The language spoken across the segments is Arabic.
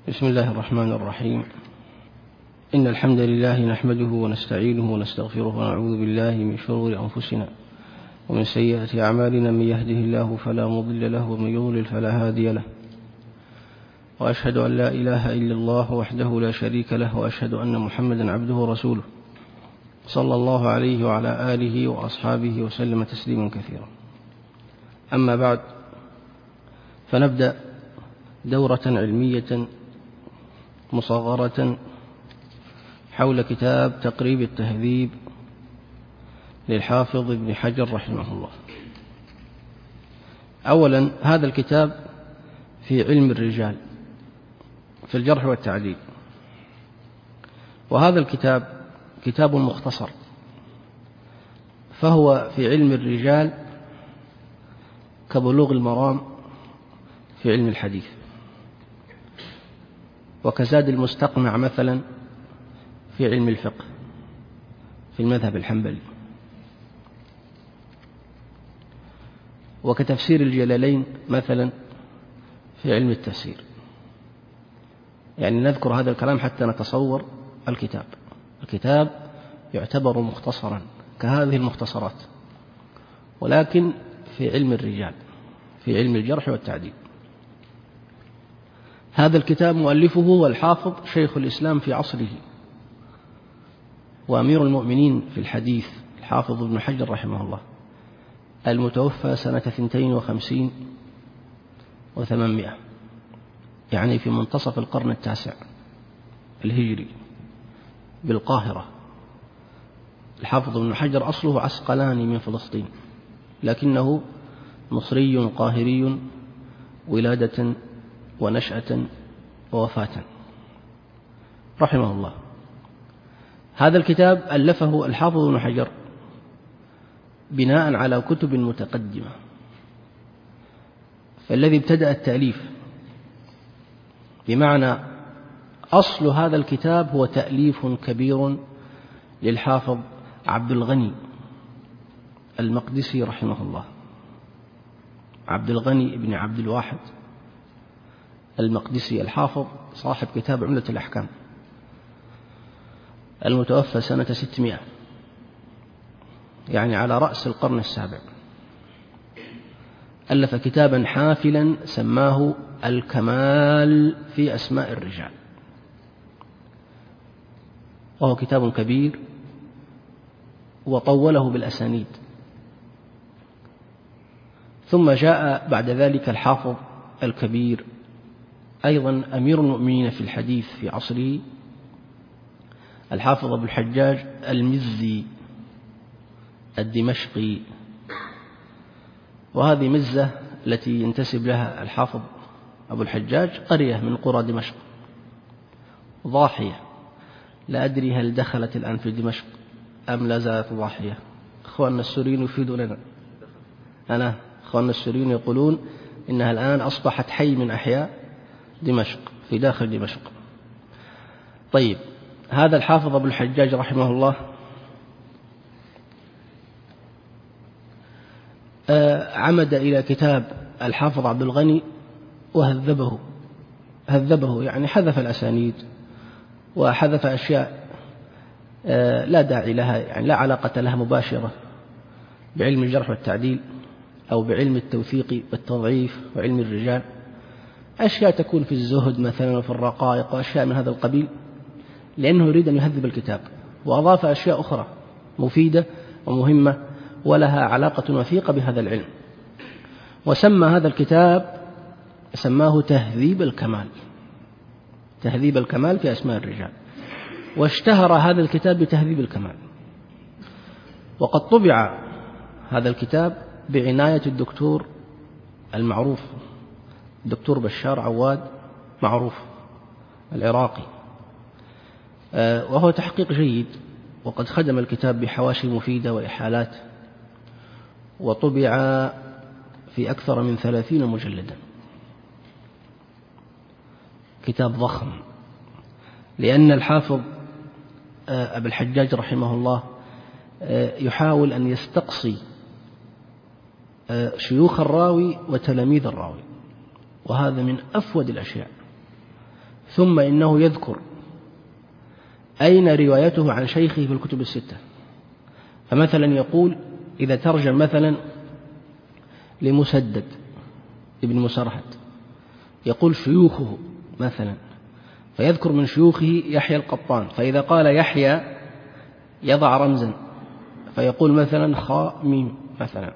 بسم الله الرحمن الرحيم. إن الحمد لله نحمده ونستعينه ونستغفره ونعوذ بالله من شرور أنفسنا ومن سيئات أعمالنا، من يهده الله فلا مضل له ومن يضلل فلا هادي له، وأشهد أن لا إله إلا الله وحده لا شريك له، وأشهد أن محمدا عبده ورسوله صلى الله عليه وعلى آله وأصحابه وسلم تسليما كثيرا. أما بعد، فنبدأ دورة علمية مصغرة حول كتاب تقريب التهذيب للحافظ ابن حجر رحمه الله. أولا، هذا الكتاب في علم الرجال في الجرح والتعديل، وهذا الكتاب كتاب مختصر، فهو في علم الرجال كبلوغ المرام في علم الحديث، وكزاد المستقنع مثلا في علم الفقه في المذهب الحنبلي، وكتفسير الجلالين مثلا في علم التفسير. يعني نذكر هذا الكلام حتى نتصور الكتاب. الكتاب يعتبر مختصرا كهذه المختصرات، ولكن في علم الرجال في علم الجرح والتعديل. هذا الكتاب مؤلفه هو الحافظ شيخ الإسلام في عصره وأمير المؤمنين في الحديث الحافظ ابن حجر رحمه الله، المتوفى سنة 52 و800، يعني في منتصف القرن التاسع الهجري بالقاهرة. الحافظ ابن حجر أصله عسقلاني من فلسطين، لكنه مصري قاهري ولادة ونشأة ووفاة رحمه الله. هذا الكتاب ألفه الحافظ ابن حجر بناء على كتب متقدمة، فالذي ابتدأ التأليف، بمعنى أصل هذا الكتاب هو تأليف كبير للحافظ عبد الغني المقدسي رحمه الله، عبد الغني بن عبد الواحد المقدسي الحافظ صاحب كتاب عمدة الأحكام، المتوفى سنة 600، يعني على رأس القرن السابع. ألف كتابا حافلا سماه الكمال في أسماء الرجال، وهو كتاب كبير وطوله بالأسانيد. ثم جاء بعد ذلك الحافظ الكبير أيضا أمير المؤمنين في الحديث في عصره، الحافظ أبو الحجاج المزي الدمشقي، وهذه مزة التي ينتسب لها الحافظ أبو الحجاج قرية من قرى دمشق، ضاحية، لا أدري هل دخلت الآن في دمشق أم لا زالت ضاحية. أخواننا السوريين يفيدوننا، أخواننا السوريين يقولون إنها الآن أصبحت حي من أحياء دمشق في داخل دمشق. طيب، هذا الحافظ أبو الحجاج رحمه الله عمد إلى كتاب الحافظ عبد الغني وهذبه، يعني حذف الأسانيد وحذف أشياء لا داعي لها، يعني لا علاقة لها مباشرة بعلم الجرح والتعديل أو بعلم التوثيق والتضعيف وعلم الرجال، أشياء تكون في الزهد مثلا وفي الرقائق وأشياء من هذا القبيل، لأنه يريد أن يهذب الكتاب، وأضاف أشياء أخرى مفيدة ومهمة ولها علاقة وثيقة بهذا العلم، وسمى هذا الكتاب سماه تهذيب الكمال في أسماء الرجال، واشتهر هذا الكتاب بتهذيب الكمال. وقد طبع هذا الكتاب بعناية الدكتور المعروف الدكتور بشار عواد معروف العراقي، وهو تحقيق جيد، وقد خدم الكتاب بحواشي مفيدة وإحالات، وطبع في أكثر من 30 مجلدا. كتاب ضخم، لأن الحافظ أبو الحجاج رحمه الله يحاول أن يستقصي شيوخ الراوي وتلاميذ الراوي، وهذا من أفود الأشياء ثم إنه يذكر أين روايته عن شيخه في الكتب الستة. فمثلا يقول إذا ترجم مثلا لمسدد ابن مسرهد يقول شيوخه مثلا، فيذكر من شيوخه يحيى القطان، فإذا قال يحيى يضع رمزا فيقول مثلا خاء ميم مثلا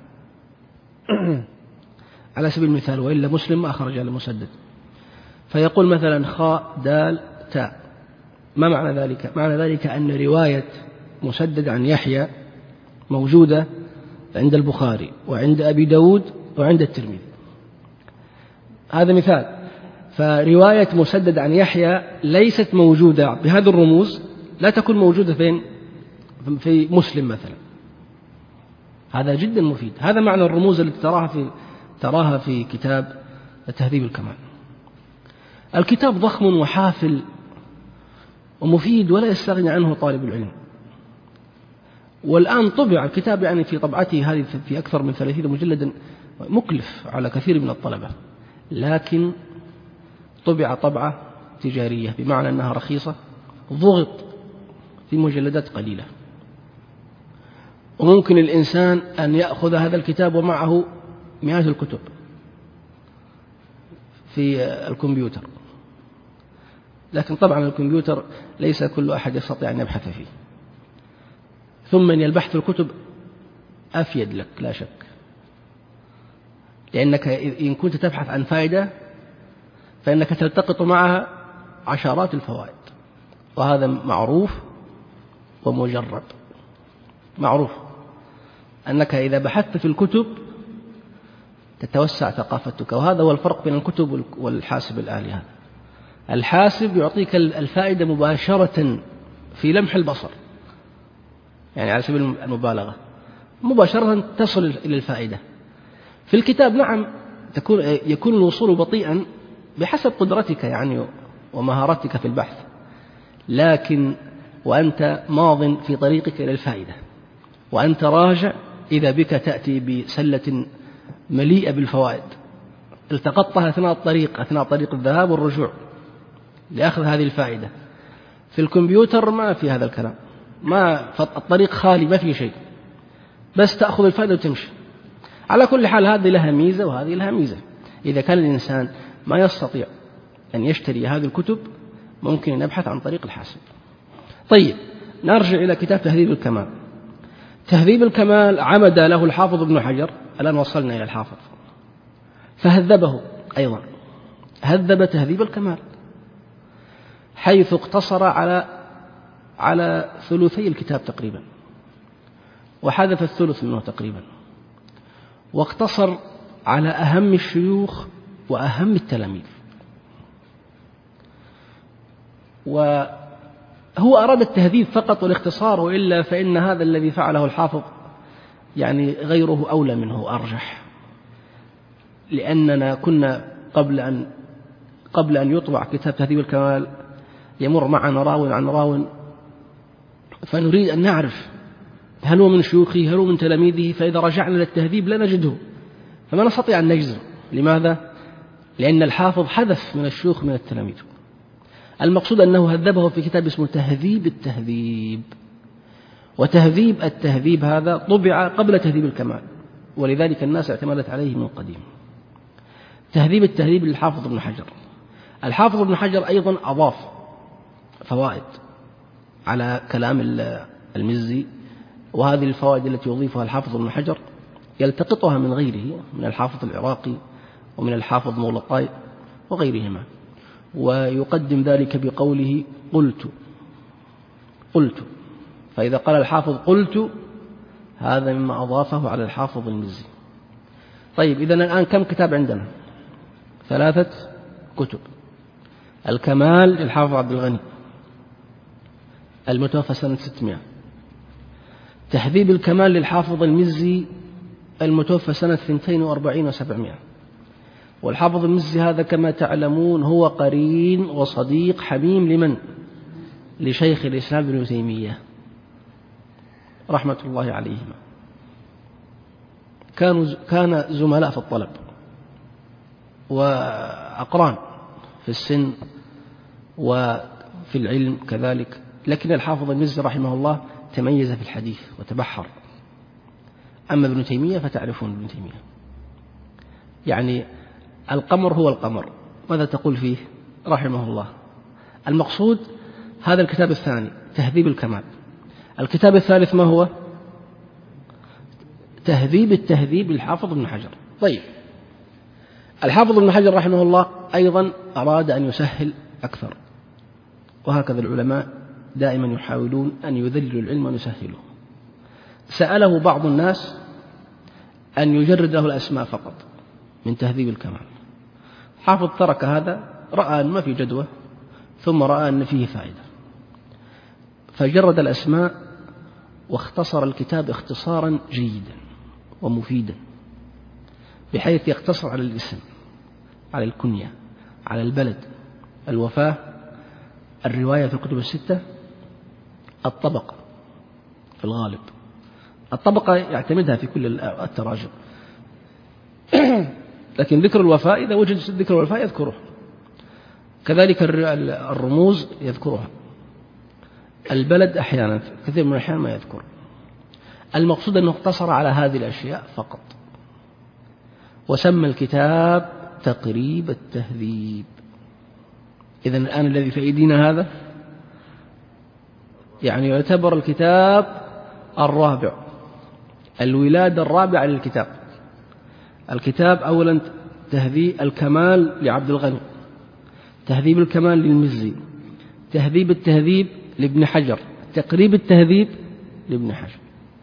على سبيل المثال، وإلا مسلم ما أخرج على مسدد، فيقول مثلا خاء دال تاء. ما معنى ذلك؟ معنى ذلك أن رواية مسدد عن يحيى موجودة عند البخاري وعند أبي داود وعند الترمذي. هذا مثال. فرواية مسدد عن يحيى ليست موجودة بهذه الرموز، لا تكون موجودة في مسلم مثلا. هذا جدا مفيد. هذا معنى الرموز التي تراها في كتاب تهذيب الكمال. الكتاب ضخم وحافل ومفيد ولا يستغني عنه طالب العلم. والآن طبع الكتاب يعني في طبعته هذه في أكثر من 30 مجلدا، مكلف على كثير من الطلبة، لكن طبع طبعة تجارية بمعنى أنها رخيصة، ضغط في مجلدات قليلة، وممكن الإنسان أن يأخذ هذا الكتاب ومعه مئات الكتب في الكمبيوتر، لكن طبعا الكمبيوتر ليس كل أحد يستطيع أن يبحث فيه. ثم أن البحث في الكتب أفيد لك لا شك، لأنك إن كنت تبحث عن فائدة فإنك تلتقط معها عشرات الفوائد، وهذا معروف ومجرب. معروف أنك إذا بحثت في الكتب تتوسع ثقافتك، وهذا هو الفرق بين الكتب والحاسب الآلي. هذا الحاسب يعطيك الفائدة مباشرة في لمح البصر، يعني على سبيل المبالغة مباشرة تصل إلى الفائدة. في الكتاب نعم يكون الوصول بطيئا بحسب قدرتك يعني ومهارتك في البحث، لكن وأنت ماض في طريقك إلى الفائدة وأنت راجع إذا بك تأتي بسلة مليئة بالفوائد التقطها أثناء طريق الذهاب والرجوع لأخذ هذه الفائدة. في الكمبيوتر ما في هذا الكلام، ما الطريق خالي، ما في شيء، بس تأخذ الفائدة وتمشي. على كل حال هذه لها ميزة وهذه لها ميزة. إذا كان الإنسان ما يستطيع أن يشتري هذه الكتب ممكن أن يبحث عن طريق الحاسب. طيب نرجع إلى كتاب تهذيب الكمال. تهذيب الكمال عمد له الحافظ ابن حجر، الآن وصلنا إلى الحافظ، فهذبه أيضا، هذب تهذيب الكمال حيث اقتصر على ثلثي الكتاب تقريبا، وحذف الثلث منه تقريبا، واقتصر على أهم الشيوخ وأهم التلاميذ. وهو أراد التهذيب فقط والاختصار، وإلا فإن هذا الذي فعله الحافظ يعني غيره أولى منه وأرجح، لأننا كنا قبل أن يطبع كتاب تهذيب الكمال يمر معنا راو عن راو، فنريد أن نعرف هل هو من شيوخه هل هو من تلاميذه، فإذا رجعنا للتهذيب لا نجده، فما نستطيع أن نجزم. لماذا؟ لأن الحافظ حذف من الشيوخ من التلاميذ. المقصود أنه هذبه في كتاب اسمه تهذيب التهذيب، وتهذيب التهذيب هذا طبع قبل تهذيب الكمال، ولذلك الناس اعتمدت عليه من قديم. تهذيب التهذيب للحافظ ابن حجر. الحافظ ابن حجر أيضا أضاف فوائد على كلام المزي، وهذه الفوائد التي يضيفها الحافظ ابن حجر يلتقطها من غيره، من الحافظ العراقي ومن الحافظ مغلطاي وغيرهما، ويقدم ذلك بقوله قلت. فإذا قال الحافظ قلت هذا مما أضافه على الحافظ المزي. طيب إذن الآن كم كتاب عندنا؟ 3 كتب. الكمال للحافظ عبد الغني المتوفى سنة 600، تهذيب الكمال للحافظ المزي المتوفى سنة 42 و700. والحافظ المزي هذا كما تعلمون هو قرين وصديق حميم لمن؟ لشيخ الإسلام ابن تيمية رحمة الله عليهما. كان زملاء في الطلب وأقران في السن وفي العلم كذلك، لكن الحافظ المزي رحمه الله تميز في الحديث وتبحر. أما ابن تيمية فتعرفون ابن تيمية، يعني القمر هو القمر، ماذا تقول فيه رحمه الله؟ المقصود هذا الكتاب الثاني تهذيب الكمال. الكتاب الثالث ما هو؟ تهذيب التهذيب للحافظ ابن حجر. طيب، الحافظ ابن حجر رحمه الله أيضا أراد أن يسهل أكثر، وهكذا العلماء دائما يحاولون أن يذلوا العلم ويسهلوه. سأله بعض الناس أن يجرد له الأسماء فقط من تهذيب الكمال. حافظ ترك هذا، رأى أن ما في جدوى، ثم رأى أن فيه فائدة، فجرد الأسماء واختصر الكتاب اختصارا جيدا ومفيدا، بحيث يقتصر على الاسم، على الكنية، على البلد، الوفاة، الرواية في الكتب الستة، الطبقة في الغالب. الطبقة يعتمدها في كل التراجم، لكن ذكر الوفاة إذا وجد ذكر الوفاة يذكره، كذلك الرموز يذكرها، البلد أحيانا كثير من الأحيان ما يذكر. المقصود أنه اقتصر على هذه الأشياء فقط، وسمى الكتاب تقريب التهذيب. إذن الآن الذي في أيدينا هذا يعني يعتبر الكتاب الرابع، الولادة الرابعة للكتاب. الكتاب أولا تهذيب الكمال لعبد الغني، تهذيب الكمال للمزي، تهذيب التهذيب لابن حجر، تقريب التهذيب لابن حجر.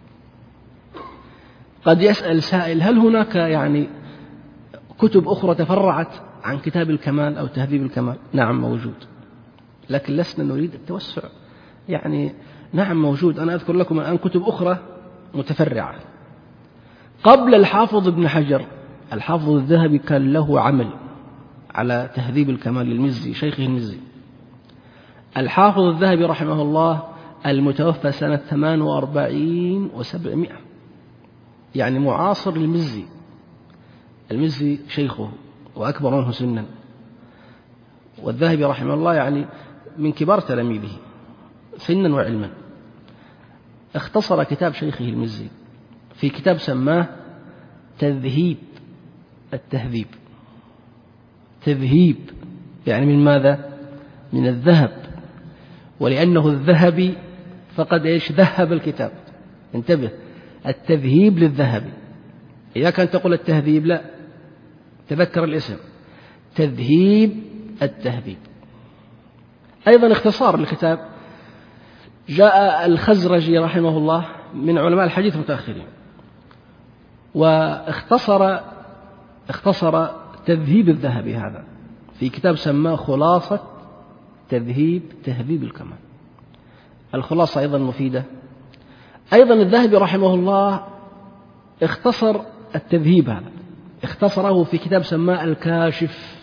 قد يسأل سائل هل هناك يعني كتب أخرى تفرعت عن كتاب الكمال أو تهذيب الكمال؟ نعم موجود، لكن لسنا نريد التوسع. يعني نعم موجود، أنا أذكر لكم الآن كتب أخرى متفرعة. قبل الحافظ ابن حجر الحافظ الذهبي كان له عمل على تهذيب الكمال للمزي، شيخه المزي. الحافظ الذهبي رحمه الله المتوفى سنة 48 و700، يعني معاصر للمزي. المزي شيخه وأكبر منه سنا، والذهبي رحمه الله يعني من كبار تلاميذه سنا وعلما. اختصر كتاب شيخه المزي في كتاب سماه تذهيب التهذيب. تذهيب يعني من ماذا؟ من الذهب، ولأنه الذهبي فقد ذهب الكتاب. انتبه، التذهيب للذهبي. إذا كان تقول التهذيب لا، تذكر الاسم، تذهيب التهذيب. أيضا اختصار الكتاب، جاء الخزرجي رحمه الله من علماء الحديث المتأخرين واختصر تذهيب الذهبي هذا في كتاب سماه خلاصة تهذيب الكمال. الخلاصة أيضا مفيدة. أيضا الذهبي رحمه الله اختصر التذهيب هذا، اختصره في كتاب سماه الكاشف.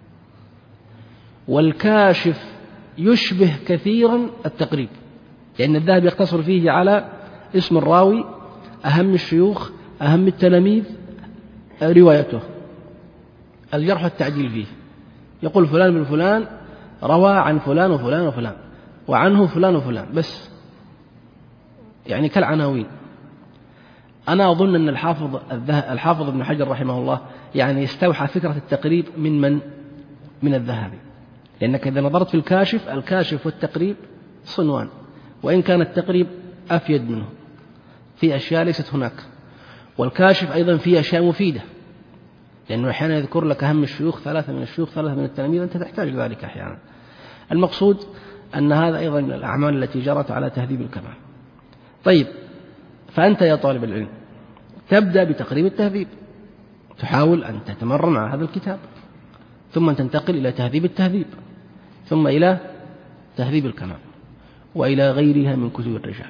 والكاشف يشبه كثيرا التقريب، لأن الذهبي يقتصر فيه على اسم الراوي، أهم الشيوخ، أهم التلاميذ، روايته، الجرح والتعديل فيه. يقول فلان بن فلان روى عن فلان وفلان وفلان وعنه فلان وفلان، بس يعني كالعناوين. أنا أظن أن الحافظ ابن حجر رحمه الله يعني استوحى فكرة التقريب من الذهبي، لأنك إذا نظرت في الكاشف والتقريب صنوان، وإن كان التقريب أفيد منه في أشياء ليست هناك، والكاشف أيضا فيه أشياء مفيدة، لأنه أحيانا يذكر لك أهم الشيوخ، ثلاثة من الشيوخ، ثلاثة من التلاميذ، أنت تحتاج ذلك أحيانا. المقصود أن هذا أيضا من الأعمال التي جرت على تهذيب الكمال. طيب، فأنت يا طالب العلم تبدأ بتقريب التهذيب، تحاول أن تتمرن على هذا الكتاب، ثم تنتقل إلى تهذيب التهذيب، ثم إلى تهذيب الكمال، وإلى غيرها من كتب الرجال.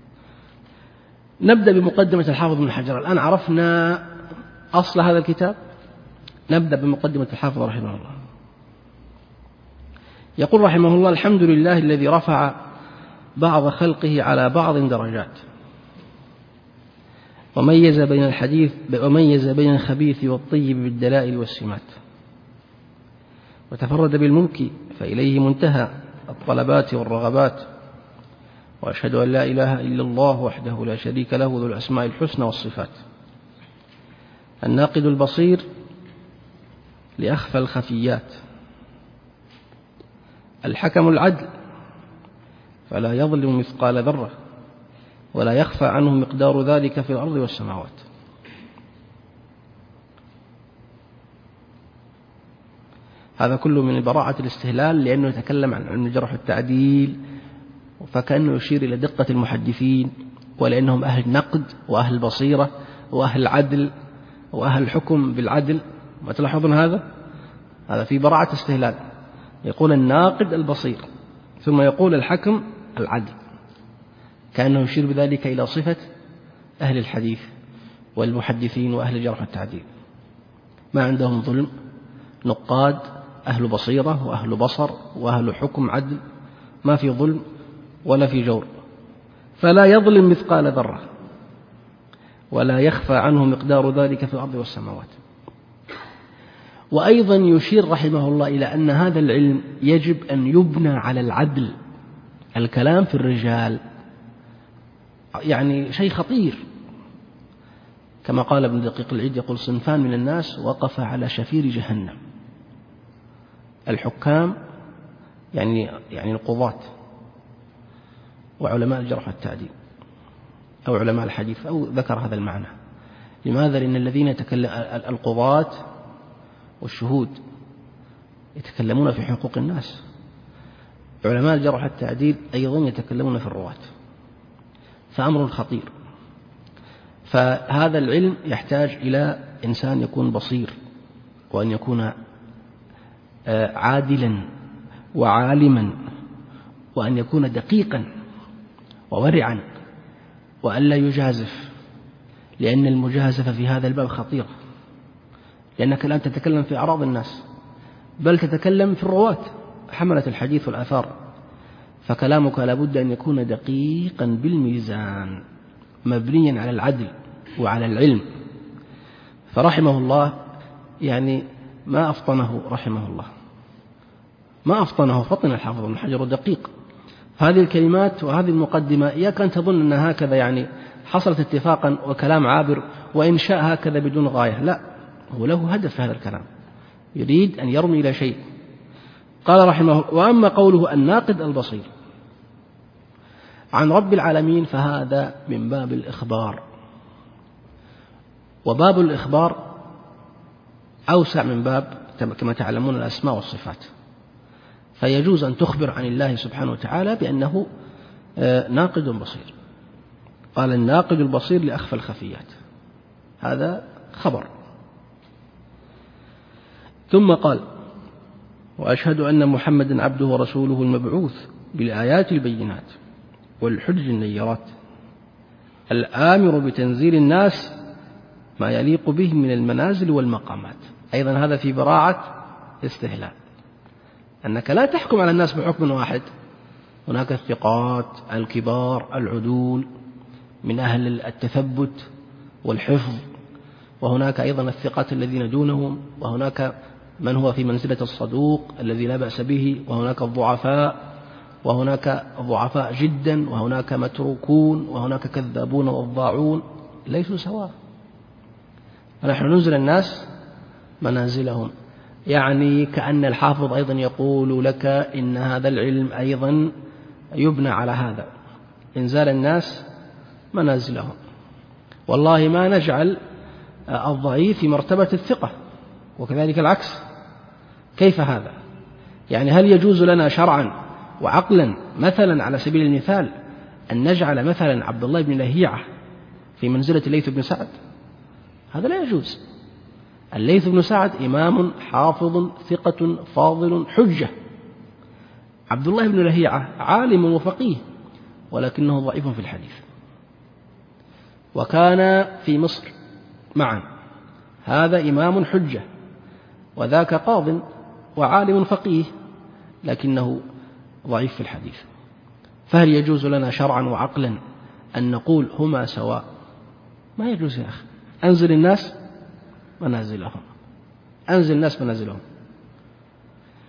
نبدأ بمقدمة الحافظ ابن حجر. الآن عرفنا أصل هذا الكتاب، نبدأ بمقدمة الحافظ رحمه الله. يقول رحمه الله: الحمد لله الذي رفع بعض خلقه على بعض درجات، وميز بين الخبيث والطيب بالدلائل والسمات، وتفرد بالملك فإليه منتهى الطلبات والرغبات. وأشهد أن لا إله إلا الله وحده لا شريك له ذو الأسماء الحسنى والصفات. الناقد البصير لأخفى الخفيات. الحكم العدل فلا يظلم مثقال ذرة ولا يخفى عنه مقدار ذلك في الأرض والسماوات. هذا كله من براعة الاستهلال، لأنه يتكلم عن علم الجرح والتعديل، فكأنه يشير إلى دقة المحدثين، ولأنهم أهل نقد وأهل بصيرة وأهل عدل وأهل حكم بالعدل. ما تلاحظون هذا في براعة استهلال. يقول الناقد البصير ثم يقول الحكم العدل، كأنه يشير بذلك إلى صفة أهل الحديث والمحدثين وأهل الجرح والتعديل. ما عندهم ظلم، نقاد أهل بصيرة وأهل بصر وأهل حكم عدل، ما في ظلم ولا في جور. فلا يظلم مثقال ذرة ولا يخفى عنه مقدار ذلك في الأرض والسماوات. وأيضا يشير رحمه الله إلى أن هذا العلم يجب أن يبنى على العدل. الكلام في الرجال يعني شيء خطير، كما قال ابن دقيق العيد، يقول صنفان من الناس وقف على شفير جهنم: الحكام يعني القضاة وعلماء الجرح والتعديل أو علماء الحديث، أو ذكر هذا المعنى. لماذا؟ لأن الذين القضاة والشهود يتكلمون في حقوق الناس، علماء الجرح والتعديل أيضا يتكلمون في الرواة، فأمر خطير. فهذا العلم يحتاج إلى إنسان يكون بصير، وأن يكون عادلا وعالما، وأن يكون دقيقا وورعا، وأن لا يجازف، لأن المجازفة في هذا الباب خطيرة، لأنك لا تتكلم في أعراض الناس، بل تتكلم في الرواة حملة الحديث والآثار. فكلامك لابد أن يكون دقيقا بالميزان، مبنيا على العدل وعلى العلم. فرحمه الله يعني ما أفطنه، رحمه الله ما أفطنه فطن الحافظ بن حجر دقيق. هذه الكلمات وهذه المقدمة إياك أن تظن أنها هكذا يعني حصلت اتفاقا وكلام عابر وإنشاء هكذا بدون غاية، لا، هو له هدف في هذا الكلام، يريد أن يرمي إلى شيء. قال رحمه الله: وأما قوله الناقد البصير عن رب العالمين فهذا من باب الإخبار، وباب الإخبار أوسع من باب كما تعلمون الأسماء والصفات، فيجوز أن تخبر عن الله سبحانه وتعالى بأنه ناقد بصير. قال الناقد البصير لأخفى الخفيات، هذا خبر. ثم قال: وأشهد أن محمدا عبده ورسوله المبعوث بالآيات البينات والحجج النيرات، الآمر بتنزيل الناس ما يليق بهم من المنازل والمقامات. أيضا هذا في براعة استهلال، أنك لا تحكم على الناس بحكم واحد، هناك الثقات الكبار العدول من أهل التثبت والحفظ، وهناك أيضا الثقات الذين دونهم، وهناك من هو في منزلة الصدوق الذي لا بأس به، وهناك الضعفاء، وهناك ضعفاء جدا، وهناك متروكون، وهناك كذابون وضاعون، ليسوا سواء. فنحن ننزل الناس منازلهم، يعني كأن الحافظ أيضا يقول لك إن هذا العلم أيضا يبنى على هذا، إنزال الناس منازلهم. والله ما نجعل الضعيف في مرتبة الثقة، وكذلك العكس. كيف هذا؟ يعني هل يجوز لنا شرعا وعقلا مثلا على سبيل المثال أن نجعل مثلا عبد الله بن لهيعة في منزلة الليث بن سعد؟ هذا لا يجوز. الليث بن سعد إمام حافظ ثقة فاضل حجة، عبد الله بن لهيعة عالم وفقيه ولكنه ضعيف في الحديث، وكان في مصر معا، هذا إمام حجة وذاك قاض وعالم فقيه لكنه ضعيف في الحديث. فهل يجوز لنا شرعا وعقلا أن نقول هما سواء؟ ما يجوز يا أخي. أنزل الناس منازلهم، أنزل الناس منازلهم.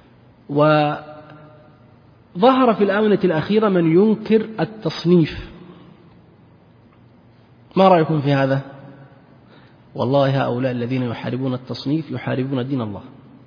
وظهر في الآونة الأخيرة من ينكر التصنيف. ما رأيكم في هذا؟ والله هؤلاء الذين يحاربون التصنيف يحاربون دين الله،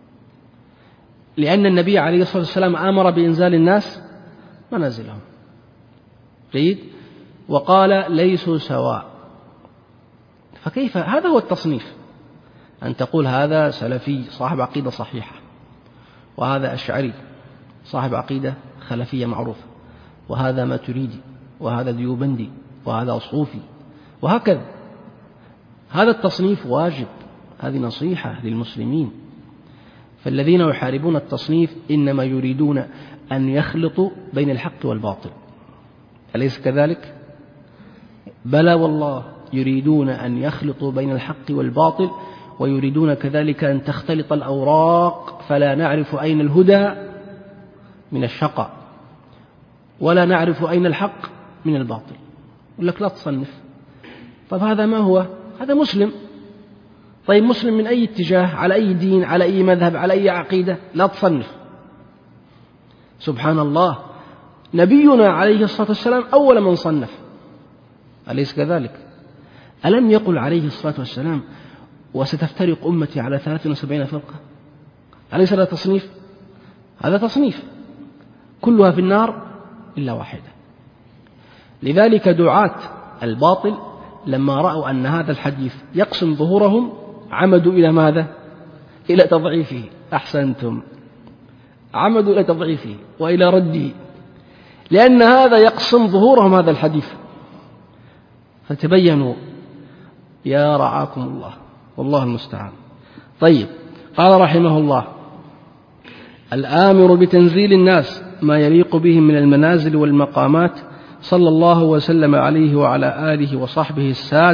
لأن النبي عليه الصلاة والسلام أمر بإنزال الناس منازلهم، جيد، وقال ليسوا سواء. فكيف هذا هو التصنيف؟ أن تقول هذا سلفي صاحب عقيدة صحيحة، وهذا أشعري صاحب عقيدة خلفية معروفة، وهذا ماتريدي، وهذا ديوبندي، وهذا صوفي، وهكذا. هذا التصنيف واجب، هذه نصيحة للمسلمين. فالذين يحاربون التصنيف إنما يريدون أن يخلطوا بين الحق والباطل، أليس كذلك؟ بلى والله، يريدون أن يخلطوا بين الحق والباطل، ويريدون كذلك أن تختلط الأوراق فلا نعرف أين الهدى من الشقاء، ولا نعرف أين الحق من الباطل. يقول لك لا تصنف. طيب هذا ما هو؟ هذا مسلم. طيب مسلم من أي اتجاه؟ على أي دين؟ على أي مذهب؟ على أي عقيدة؟ لا تصنف. سبحان الله، نبينا عليه الصلاة والسلام أول من صنف، أليس كذلك؟ ألم يقل عليه الصلاة والسلام وستفترق أمتي على 73 فرقة؟ أليس هذا تصنيف؟ هذا تصنيف، كلها في النار إلا واحدة. لذلك دعاة الباطل لما رأوا أن هذا الحديث يقسم ظهورهم عمدوا إلى ماذا؟ إلى تضعيفه. أحسنتم، عمدوا إلى تضعيفه وإلى رده، لأن هذا يقسم ظهورهم هذا الحديث. فتبينوا يا رعاكم الله، والله المستعان. طيب، قال رحمه الله: الآمر بتنزيل الناس ما يليق بهم من المنازل والمقامات، صلى الله وسلم عليه وعلى آله وصحبه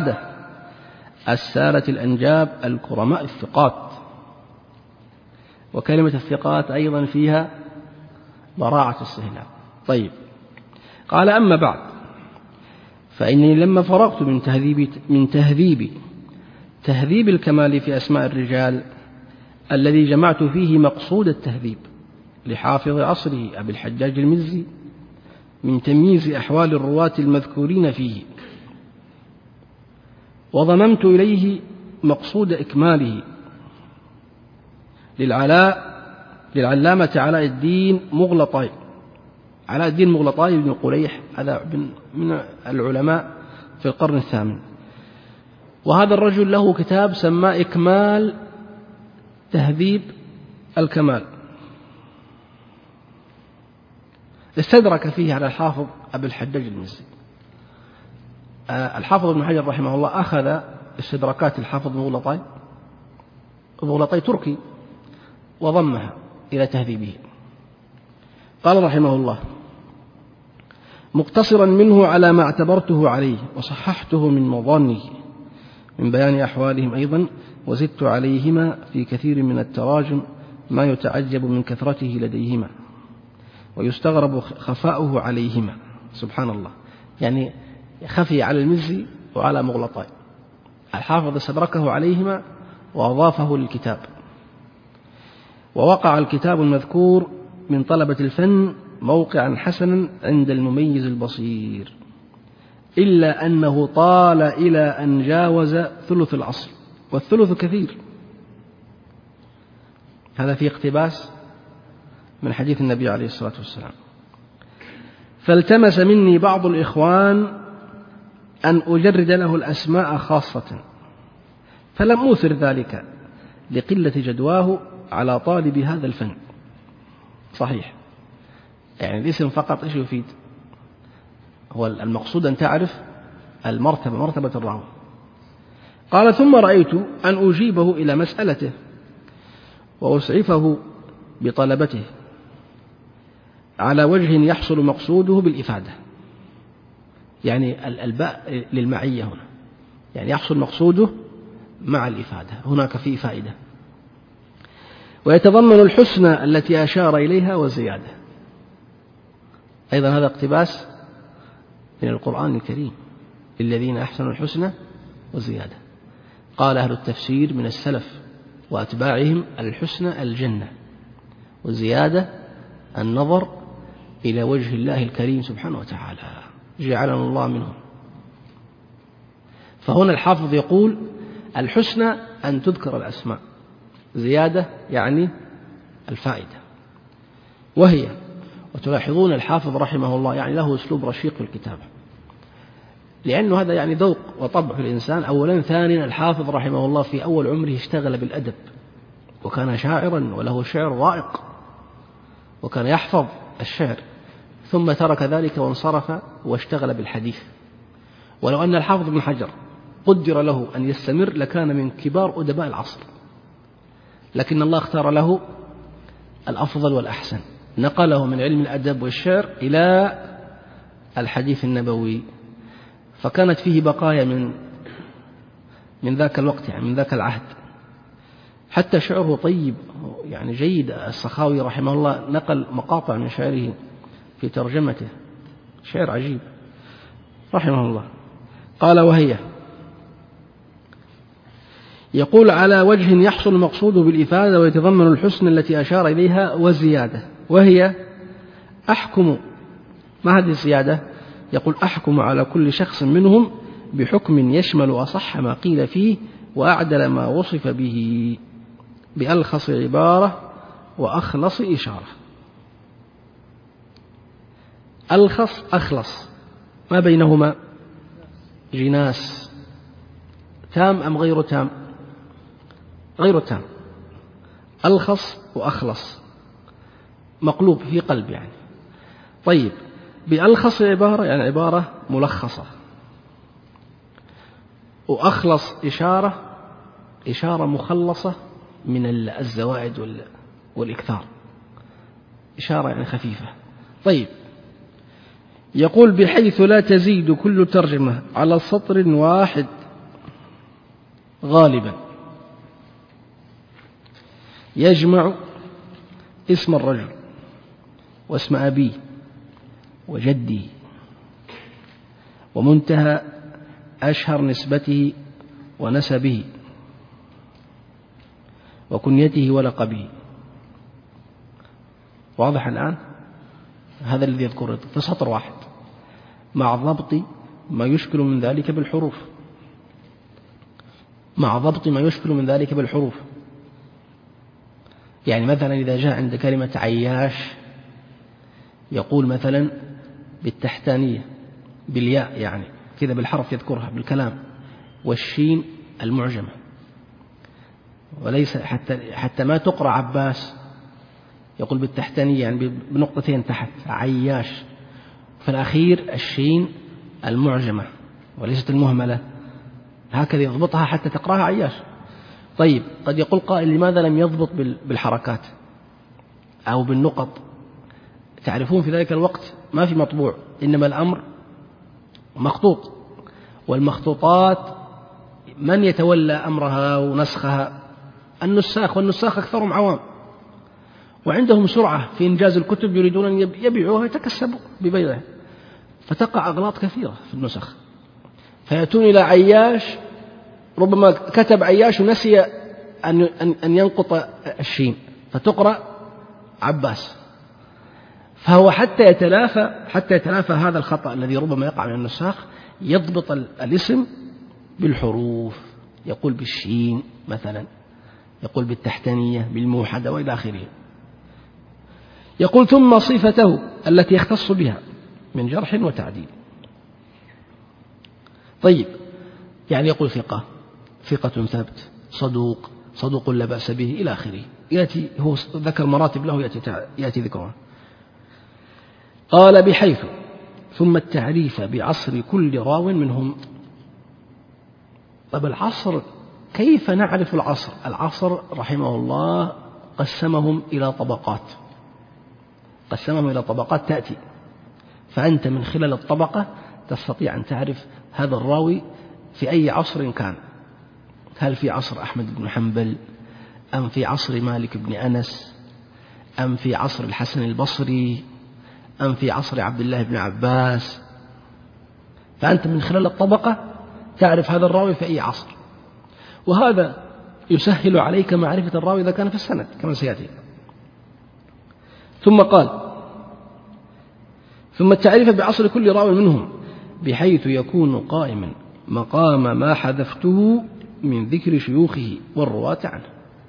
السادة الأنجاب الكرماء الثقات. وكلمة الثقات أيضا فيها براعة استهلاك. طيب، قال: أما بعد، فإني لما فرغت من تهذيب الكمال في أسماء الرجال الذي جمعت فيه مقصود التهذيب لحافظ عصره أبي الحجاج المزي من تمييز أحوال الرواة المذكورين فيه، وضممت إليه مقصود إكماله للعلامة علاء الدين مغلطاي بن قليح، هذا من العلماء في القرن الثامن. وهذا الرجل له كتاب سماه إكمال تهذيب الكمال، استدرك فيه على الحافظ أبي الحجاج المزي. الحافظ ابن حجر رحمه الله أخذ استدراكات الحافظ مغلطاي تركي وضمها إلى تهذيبه. قال رحمه الله: مقتصرا منه على ما اعتبرته عليه وصححته من مظانه من بيان أحوالهم أيضا، وزدت عليهما في كثير من التراجم ما يتعجب من كثرته لديهما ويستغرب خفاؤه عليهما. سبحان الله، يعني خفي على المزي وعلى مغلطاي، الحافظ استدركه عليهما وأضافه للكتاب. ووقع الكتاب المذكور من طلبة الفن موقعا حسنا عند المميز البصير، إلا أنه طال إلى أن جاوز ثلث العصر، والثلث كثير. هذا في اقتباس من حديث النبي عليه الصلاة والسلام. فالتمس مني بعض الإخوان أن أجرد له الأسماء خاصة، فلم أوثر ذلك لقلة جدواه على طالب هذا الفن. صحيح، يعني الاسم فقط إيش يفيد؟ هو المقصود أن تعرف مرتبة الراوي. قال: ثم رأيت أن أجيبه إلى مسألته وأسعفه بطلبته على وجه يحصل مقصوده بالإفادة، يعني الباء للمعية هنا، يعني يحصل مقصوده مع الإفادة، هناك فيه فائدة، ويتضمن الحسنى التي أشار إليها وزيادة. أيضا هذا اقتباس من القرآن الكريم: للذين أحسنوا الحسنى وزيادة. قال أهل التفسير من السلف وأتباعهم: الحسنى الجنة، وزيادة النظر إلى وجه الله الكريم سبحانه وتعالى، جعلنا الله منهم. فهنا الحافظ يقول الحسنى أن تذكر الأسماء، زيادة يعني الفائدة، وهي، وتلاحظون الحافظ رحمه الله يعني له أسلوب رشيق في الكتابة، لأنه هذا يعني ذوق وطبع في الإنسان أولا. ثانيا الحافظ رحمه الله في أول عمره اشتغل بالأدب، وكان شاعرا وله شعر رائق، وكان يحفظ الشعر، ثم ترك ذلك وانصرف واشتغل بالحديث. ولو أن الحافظ بن حجر قدر له أن يستمر لكان من كبار أدباء العصر، لكن الله اختار له الأفضل والأحسن، نقله من علم الأدب والشعر إلى الحديث النبوي، فكانت فيه بقايا من ذاك الوقت، يعني من ذاك العهد. حتى شعره طيب يعني جيد. السخاوي رحمه الله نقل مقاطع من شعره في ترجمته، شعر عجيب رحمه الله. قال وهي، يقول على وجه يحصل المقصود بالإفادة ويتضمن الحسن التي أشار إليها والزيادة، وهي أحكم. ما هذه الزيادة؟ يقول أحكم على كل شخص منهم بحكم يشمل أصح ما قيل فيه وأعدل ما وصف به بألخص عبارة وأخلص إشارة. ألخص أخلص ما بينهما جناس، تام أم غير تام؟ غير تام. ألخص وأخلص مقلوب في قلب يعني. طيب، بألخص عبارة يعني عبارة ملخصة، وأخلص إشارة مخلصة من الزوائد والإكثار، إشارة يعني خفيفة. طيب، يقول بحيث لا تزيد كل ترجمة على سطر واحد غالبا، يجمع اسم الرجل واسم أبيه وجده ومنتهى أشهر نسبته ونسبه وكنيته ولقبه. واضح الآن؟ هذا الذي يذكره في سطر واحد، مع ضبط ما يشكل من ذلك بالحروف، مع ضبط ما يشكل من ذلك بالحروف. يعني مثلا إذا جاء عند كلمة عياش يقول مثلا بالتحتانية بالياء، يعني كذا بالحرف يذكرها بالكلام، والشين المعجمة، وليس حتى ما تقرأ عباس يقول بالتحتانية يعني بنقطتين تحت عياش، في الأخير الشين المعجمة وليست المهملة، هكذا يضبطها حتى تقرأها عياش. طيب، قد يقول قائل لماذا لم يضبط بالحركات أو بالنقط؟ تعرفون في ذلك الوقت ما في مطبوع، إنما الأمر مخطوط، والمخطوطات من يتولى أمرها ونسخها؟ النساخ، والنساخ أكثرهم عوام وعندهم سرعة في إنجاز الكتب، يريدون أن يبيعوها يتكسبوا ببيعها، فتقع أغلاط كثيرة في النسخ، فيأتون إلى عياش، ربما كتب عياش ونسي أن ينقط الشين فتقرأ عباس، فهو حتى يتلافى هذا الخطأ الذي ربما يقع من النساخ يضبط الاسم بالحروف، يقول بالشين مثلا، يقول بالتحتانية بالموحدة وإلى آخره. يقول ثم صفته التي يختص بها من جرح وتعديل. طيب، يعني يقول ثقة ثبت، صدوق لا بأس به إلى آخره، يأتي هو ذكر مراتب له يأتي ذكرها. قال بحيث ثم التعريف بعصر كل راو منهم. طب العصر كيف نعرف العصر؟ العصر رحمه الله قسمهم إلى طبقات تأتي، فأنت من خلال الطبقة تستطيع أن تعرف هذا الراوي في أي عصر كان، هل في عصر أحمد بن حنبل، أم في عصر مالك بن أنس، أم في عصر الحسن البصري، أم في عصر عبد الله بن عباس. فأنت من خلال الطبقة تعرف هذا الراوي في أي عصر، وهذا يسهل عليك معرفة الراوي إذا كان في السند كما سيأتي. ثم قال ثم التعريف بعصر كل راو منهم بحيث يكون قائما مقام ما حذفته من ذكر شيوخه والرواة عنه،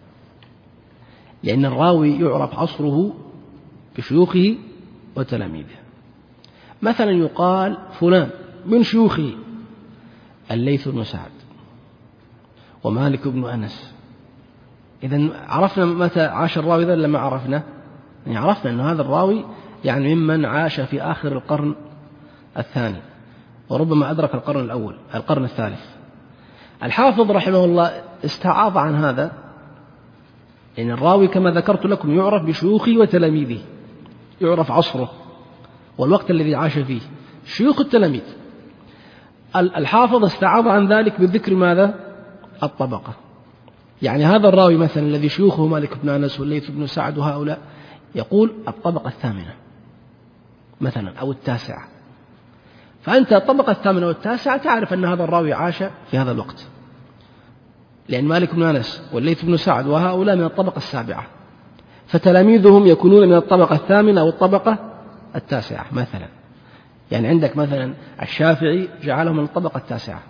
لأن الراوي يعرف عصره بشيوخه وتلاميذه. مثلا يقال فلان من شيوخه الليث بن سعد ومالك بن أنس. إذن عرفنا متى عاش الراوي ذا لما عرفنا؟ يعني عرفنا أن هذا الراوي يعني ممن عاش في آخر القرن الثاني وربما أدرك القرن الثالث. الحافظ رحمه الله استعاض عن هذا، لأن الراوي كما ذكرت لكم يعرف بشيوخه وتلاميذه، يعرف عصره والوقت الذي عاش فيه، شيوخ التلاميذ. الحافظ استعاض عن ذلك بالذكر ماذا؟ الطبقة. يعني هذا الراوي مثلا الذي شيوخه مالك بن أنس والليث بن سعد وهؤلاء يقول الطبقة الثامنة مثلا أو التاسعة، فأنت الطبقة الثامنة والتاسعة تعرف أن هذا الراوي عاش في هذا الوقت، لأن مالك بن أنس والليث بن سعد وهؤلاء من الطبقة السابعة، فتلاميذهم يكونون من الطبقة الثامنة أو الطبقة التاسعة مثلا. يعني عندك مثلا الشافعي جعله من الطبقة التاسعة،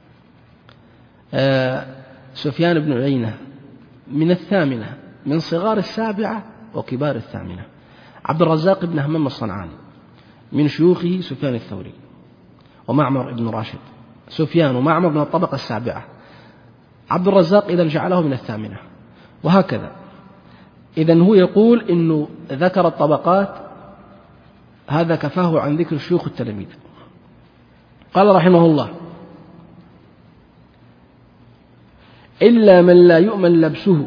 سفيان بن عيينة من الثامنة، من صغار السابعة وكبار الثامنة. عبد الرزاق بن همام الصنعاني من شيوخه سفيان الثوري ومعمر بن راشد. سفيان ومعمر من الطبقة السابعة، عبد الرزاق إذا جعله من الثامنة، وهكذا. إذن هو يقول إنه ذكر الطبقات، هذا كفاه عن ذكر شيوخ التلاميذ. قال رحمه الله: إلا من لا يؤمن لبسه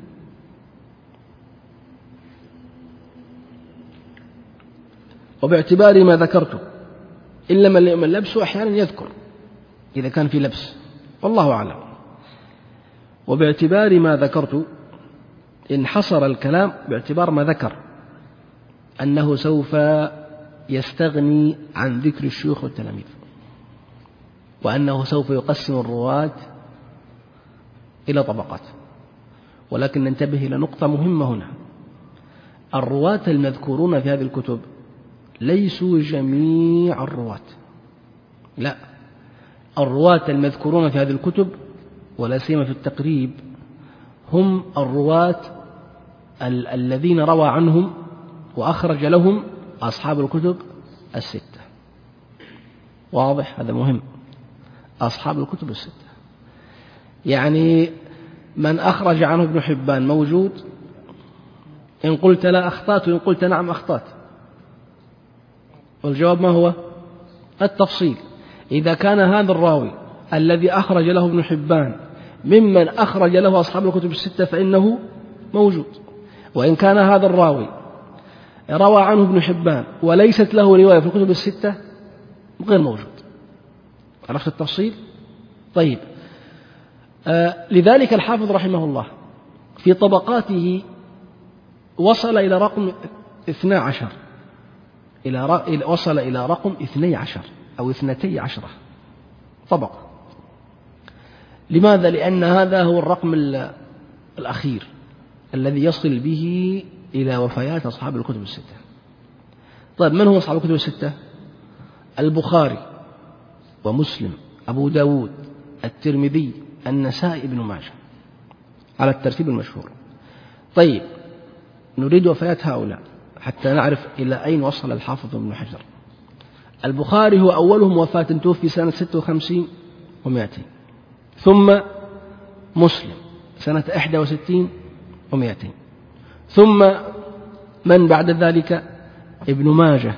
وباعتبار ما ذكرته. إلا من لا يؤمن لبسه أحيانا يذكر إذا كان في لبس، والله أعلم. وباعتبار ما ذكرت انحصر الكلام باعتبار ما ذكر أنه سوف يستغني عن ذكر الشيوخ والتلاميذ، وأنه سوف يقسم الرواة إلى طبقات. ولكن ننتبه إلى نقطة مهمة هنا: الرواة المذكورون في هذه الكتب ليسوا جميع الرواة، لا، الرواة المذكورون في هذه الكتب ولا سيما في التقريب هم الرواة الذين روى عنهم وأخرج لهم أصحاب الكتب الستة. واضح؟ هذا مهم، أصحاب الكتب الستة. يعني من أخرج عنه ابن حبان موجود، إن قلت لا أخطأت وإن قلت نعم أخطأت، والجواب ما هو؟ التفصيل. إذا كان هذا الراوي الذي أخرج له ابن حبان ممن أخرج له أصحاب الكتب الستة فإنه موجود، وإن كان هذا الراوي روى عنه ابن حبان وليست له رواية في الكتب الستة غير موجود. عرفت التفصيل؟ طيب، لذلك الحافظ رحمه الله في طبقاته وصل إلى رقم 12، وصل إلى رقم 12 أو 12 طبقة. لماذا؟ لأن هذا هو الرقم الأخير الذي يصل به إلى وفيات أصحاب الكتب الستة. طيب، من هم أصحاب الكتب الستة؟ البخاري ومسلم، أبو داود، الترمذي، النسائي، ابن ماجه، على الترتيب المشهور. طيب، نريد وفيات هؤلاء حتى نعرف إلى أين وصل الحافظ ابن حجر. البخاري هو أولهم وفاة، توفي سنة 56 و200، ثم مسلم سنة 61 و200، ثم من بعد ذلك ابن ماجه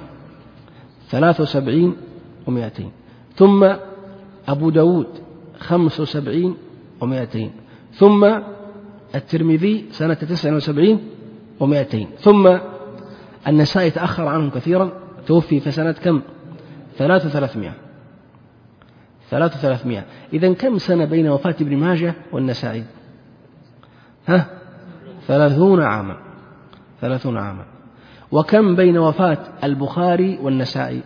73 و200، ثم أبو داود 75 و200، ثم الترمذي سنة 79 و200، ثم النسائي تأخر عنهم كثيرا، توفي في سنة كم؟ 300. إذن كم سنة بين وفاة ابن ماجه والنسائي؟ 30 عاما. وكم بين وفاة البخاري والنسائي؟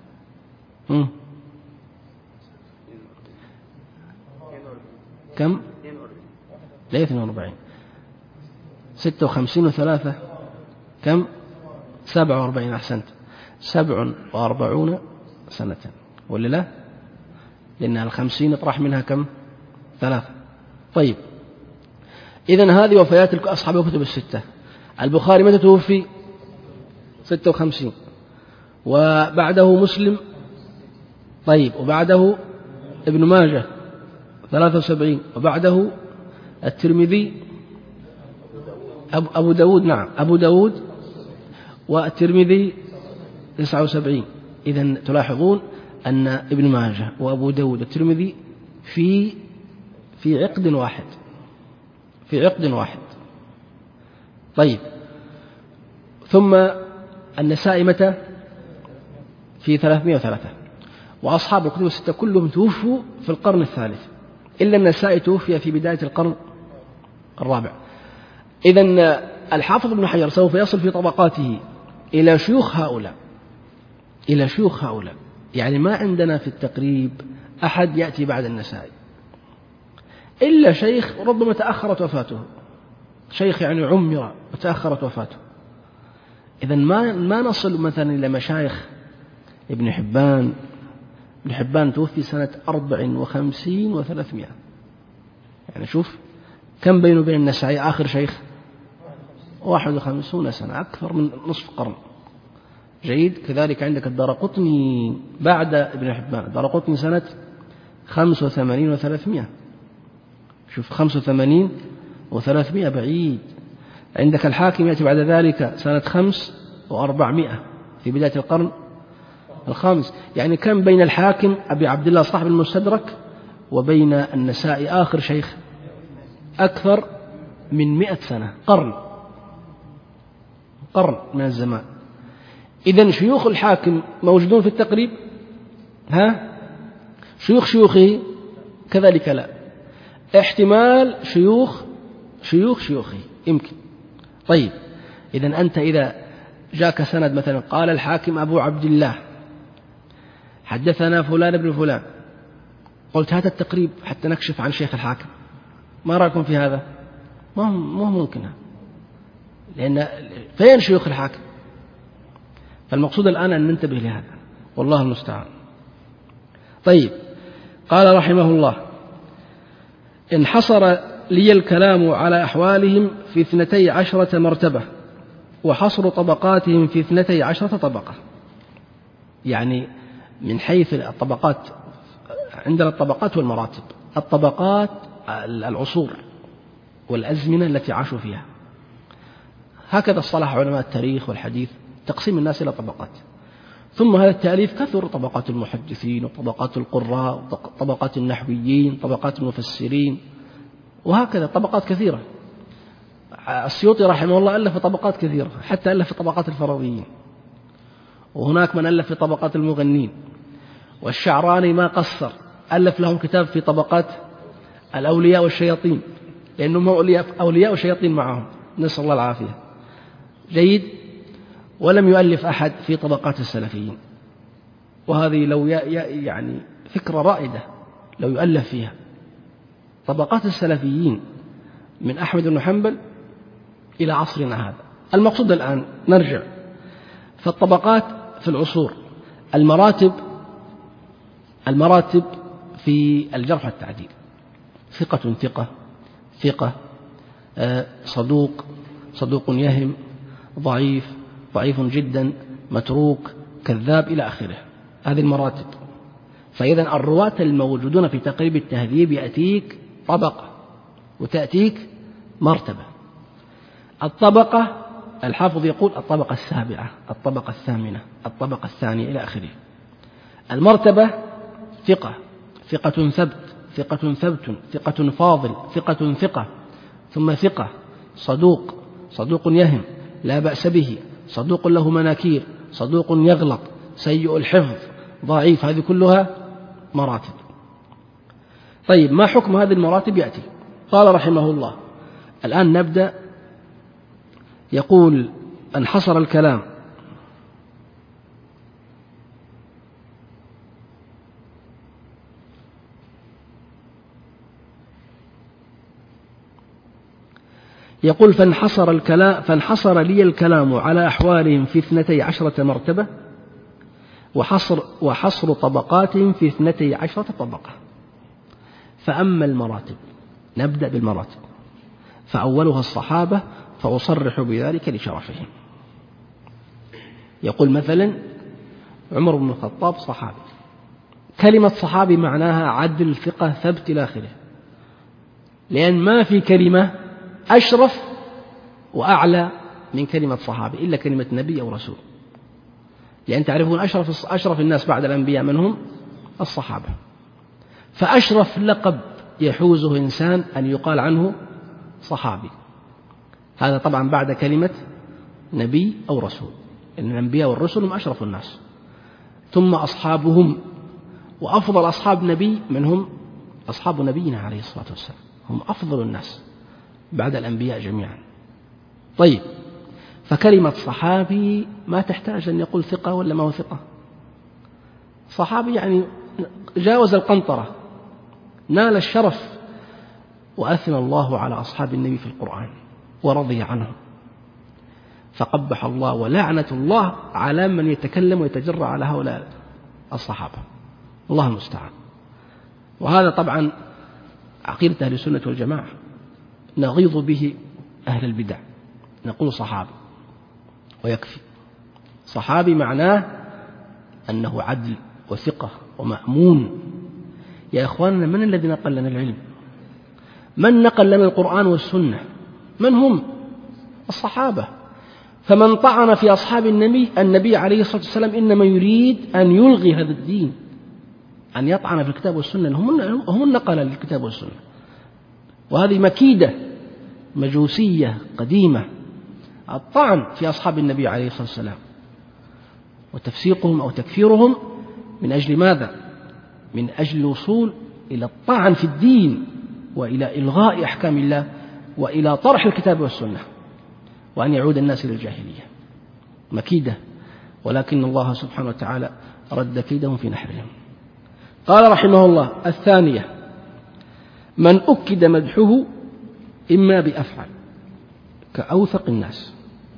كم؟ لا 42، 56 و3 كم؟ 47. أحسنت. 47 سنة، ولا لا؟ لأنها 50 اطرح منها كم؟ 3. طيب، إذن هذه وفيات أصحاب الكتب الستة. البخاري متى توفي؟ 56، وبعده مسلم. طيب، وبعده ابن ماجه 73، وبعده الترمذي، أبو داود، نعم أبو داود والترمذي 79. إذن تلاحظون أن ابن ماجه وأبو داود والترمذي في عقد واحد، في عقد واحد. طيب، ثم النسائي متى؟ في 303. وأصحاب الكتب الستة كلهم توفوا في القرن الثالث، إلا النسائي توفي في بداية القرن الرابع. إذن الحافظ ابن حجر سوف يصل في طبقاته إلى شيوخ هؤلاء، إلى شيوخ هؤلاء. يعني ما عندنا في التقريب أحد يأتي بعد النسائي إلا شيخ ربما تأخرت وفاته، شيخ يعني عمر وتأخرت وفاته. إذن ما نصل مثلا إلى مشايخ ابن حبان. ابن حبان توفي سنة 54 و300، يعني شوف كم بينه وبين النسائي آخر شيخ؟ 51 سنة، أكثر من نصف قرن. جيد. كذلك عندك الدارقطني بعد ابن حبان، الدارقطني سنة 85 و300، شوف 85 و300 بعيد. عندك الحاكم يأتي بعد ذلك سنة 5 و400 في بداية القرن الخامس. يعني كم بين الحاكم أبي عبد الله صاحب المستدرك وبين النسائي آخر شيخ؟ أكثر من 100 سنة، قرن من الزمان. إذن شيوخ الحاكم موجودون في التقريب؟ ها؟ شيوخه كذلك لا، احتمال شيوخه يمكن. طيب، إذن أنت إذا جاك سند مثلا قال الحاكم أبو عبد الله حدثنا فلان ابن فلان، قلت هذا التقريب حتى نكشف عن شيخ الحاكم، ما رأيكم في هذا؟ ما ممكن، لأن فين شيوخ الحاكم؟ فالمقصود الآن أن ننتبه لهذا، والله المستعان. طيب، قال رحمه الله: انحصر لي الكلام على أحوالهم في 12 مرتبة، وحصر طبقاتهم في 12 طبقة. يعني من حيث الطبقات عندنا الطبقات والمراتب. الطبقات العصور والأزمنة التي عاشوا فيها، هكذا اصطلح علماء التاريخ والحديث تقسيم الناس إلى طبقات. ثم هذا التأليف كثر، طبقات المحدثين وطبقات القراء وطبقات النحويين، طبقات المفسرين، وهكذا طبقات كثيرة. السيوطي رحمه الله ألف طبقات كثيرة، حتى ألف طبقات الفرضيين، وهناك من ألف في طبقات المغنين. والشعراني ما قصر، ألف لهم كتاب في طبقات الأولياء والشياطين، لأنهم أولياء وشياطين معهم، نسأل الله العافية. جيد. ولم يؤلف أحد في طبقات السلفيين، وهذه لو يعني فكرة رائدة لو يؤلف فيها طبقات السلفيين من أحمد بن حنبل إلى عصرنا هذا. المقصود الآن نرجع، فالطبقات في العصور. المراتب في الجرح والتعديل: ثقة، صدوق يهم، ضعيف جدا، متروك، كذاب، إلى آخره. هذه المراتب. فإذا الرواة الموجودون في تقريب التهذيب يأتيك طبقة وتأتيك مرتبة. الطبقة الحافظ يقول الطبقة السابعة، الطبقة الثامنة، الطبقة الثانية، إلى آخره. المرتبة: ثقة ثبت، ثقة فاضل، ثقة، ثم ثقة، صدوق يهم لا بأس به، صدوق له مناكير، صدوق يغلط، سيء الحفظ، ضعيف. هذه كلها مراتب. طيب، ما حكم هذه المراتب؟ يأتي. قال رحمه الله: الآن نبدأ. يقول: انحصر الكلام فانحصر لي الكلام على أحوالهم في 12 مرتبة، وحصر طبقاتهم في 12 طبقة. فأما المراتب، نبدأ بالمراتب، فأولها الصحابة، فأصرح بذلك لشرفهم. يقول مثلا عمر بن الخطاب صحابي، كلمة صحابي معناها عدل ثقة ثبت إلى آخره، لأن ما في كلمة أشرف وأعلى من كلمة صحابي إلا كلمة نبي أو رسول، لأن تعرفون أشرف الناس بعد الأنبياء من هم؟ الصحابة. فأشرف لقب يحوزه إنسان أن يقال عنه صحابي، هذا طبعا بعد كلمة نبي أو رسول، إن الأنبياء والرسل هم أشرف الناس، ثم أصحابهم، وأفضل أصحاب نبي من هم؟ أصحاب نبينا عليه الصلاة والسلام، هم أفضل الناس بعد الأنبياء جميعا. طيب، فكلمة صحابي ما تحتاج أن يقول ثقة ولا ما هو ثقة، صحابي يعني جاوز القنطرة، نال الشرف، وأثنى الله على أصحاب النبي في القرآن ورضي عنهم، فقبح الله ولعنة الله على من يتكلم ويتجرأ على هؤلاء الصحابة، الله المستعان. وهذا طبعا عقيدة أهل السنة والجماعة، نغيظ به أهل البدع، نقول صحابي ويكفي. صحابي معناه أنه عدل وثقة ومأمون. يا إخواننا، من الذي نقل لنا العلم؟ من نقل لنا القرآن والسنة؟ من هم؟ الصحابة. فمن طعن في أصحاب النبي عليه الصلاة والسلام إنما يريد أن يلغي هذا الدين، أن يطعن في الكتاب والسنة، هم النقل للكتاب والسنة. وهذه مكيدة مجوسية قديمة، الطعن في أصحاب النبي عليه الصلاة والسلام وتفسيقهم أو تكفيرهم من أجل ماذا؟ من أجل الوصول إلى الطعن في الدين، وإلى إلغاء أحكام الله، وإلى طرح الكتاب والسنة، وأن يعود الناس إلى الجاهلية. مكيدة، ولكن الله سبحانه وتعالى رد كيدهم في نحرهم. قال رحمه الله: الثانية، من أكد مدحه إما بأفعل كأوثق الناس،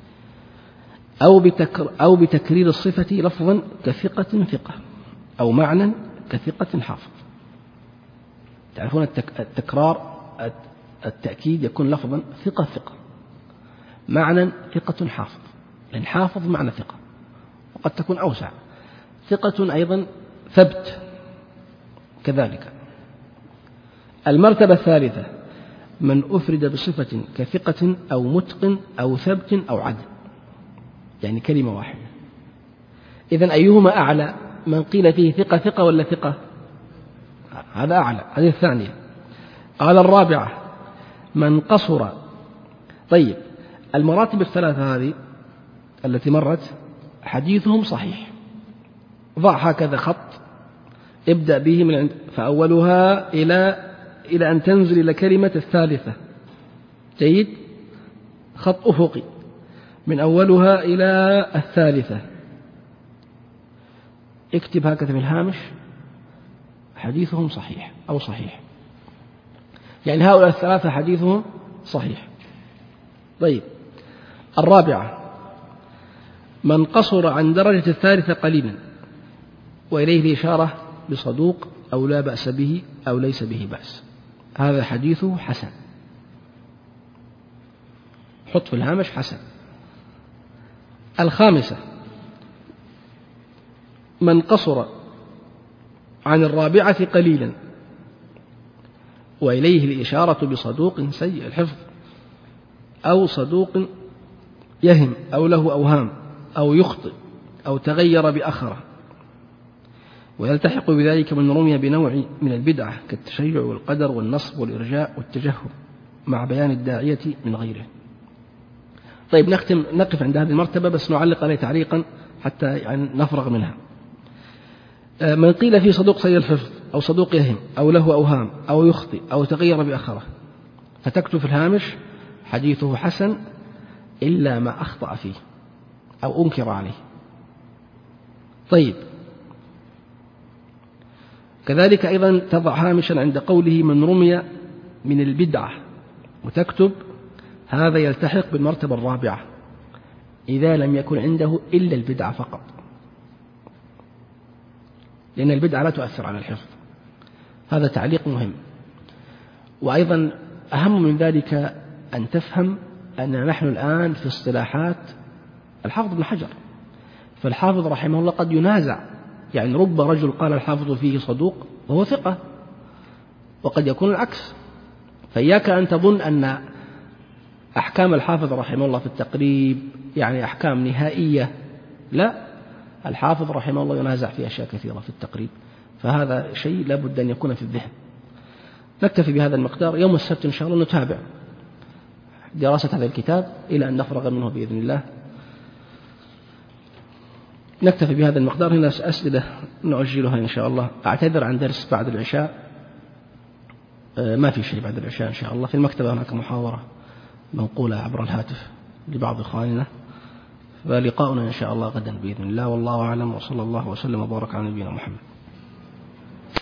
أو بتكرير الصفة لفظا كثقة ثقة، أو معنى كثقة حافظ. تعرفون التكرار، التأكيد يكون لفظا ثقة ثقة، معنى ثقة حافظ، لأن حافظ معنى ثقة، وقد تكون أوسع، ثقة أيضا ثبت كذلك. المرتبة الثالثة، من أفرد بصفة كثقة أو متقن أو ثبت أو عدل، يعني كلمة واحدة. إذن أيهما أعلى؟ من قيل فيه ثقة ثقة ولا ثقة؟ هذا أعلى، هذه الثانية. قال الرابعة: من قصر. طيب، المراتب الثلاثة هذه التي مرت حديثهم صحيح، ضع هكذا خط، ابدأ به من فأولها إلى أن تنزل إلى كلمة الثالثة. جيد، خط أفقي من أولها إلى الثالثة، اكتب هكذا في الهامش: حديثهم صحيح أو صحيح، يعني هؤلاء الثلاثة حديثهم صحيح. طيب، الرابعة: من قصر عن درجة الثالثة قليلا، وإليه الإشارة بصدوق أو لا بأس به أو ليس به بأس، هذا حديثه حسن. حط في الهامش حسن. الخامسة: من قصر عن الرابعة قليلا، وإليه الإشارة بصدوق سيء الحفظ، أو صدوق يهم أو له أوهام أو يخطئ أو تغير بأخره، ويلتحق بذلك من رمي بنوع من البدعة كالتشيع والقدر والنصب والإرجاء والتجهم، مع بيان الداعية من غيره. طيب، نقف عند هذه المرتبة، بس نعلق عليه تعليقا حتى يعني نفرغ منها. من قيل فيه صدوق سيء الحفظ أو صدوق يهم أو له أوهام أو يخطئ أو تغير بأخره، فتكتب في الهامش: حديثه حسن إلا ما أخطأ فيه أو أنكر عليه. طيب، كذلك أيضا تضع هامشا عند قوله: من رمي من البدعة، وتكتب: هذا يلتحق بالمرتبة الرابعة إذا لم يكن عنده إلا البدعة فقط. لأن البدعة لا تؤثر على الحفظ. هذا تعليق مهم. وأيضا أهم من ذلك أن تفهم أن نحن الآن في اصطلاحات الحافظ بن حجر، فالحافظ رحمه الله قد ينازع، يعني رب رجل قال الحافظ فيه صدوق وهو ثقة، وقد يكون العكس. فإياك أن تظن أن أحكام الحافظ رحمه الله في التقريب يعني أحكام نهائية، لا، الحافظ رحمه الله ينازع في أشياء كثيرة في التقريب، فهذا شيء لا بد أن يكون في الذهن. نكتفي بهذا المقدار. يوم السبت إن شاء الله نتابع دراسة هذا الكتاب إلى أن نفرغ منه بإذن الله. نكتفي بهذا المقدار. هنا أسئلة نؤجلها إن شاء الله. أعتذر عن درس بعد العشاء، ما في شيء بعد العشاء إن شاء الله. في المكتبة هناك محاضرة منقولة عبر الهاتف لبعض إخواننا، فلقاؤنا إن شاء الله غدا بإذن الله، والله أعلم، وصلى الله وسلم وبارك على نبينا محمد.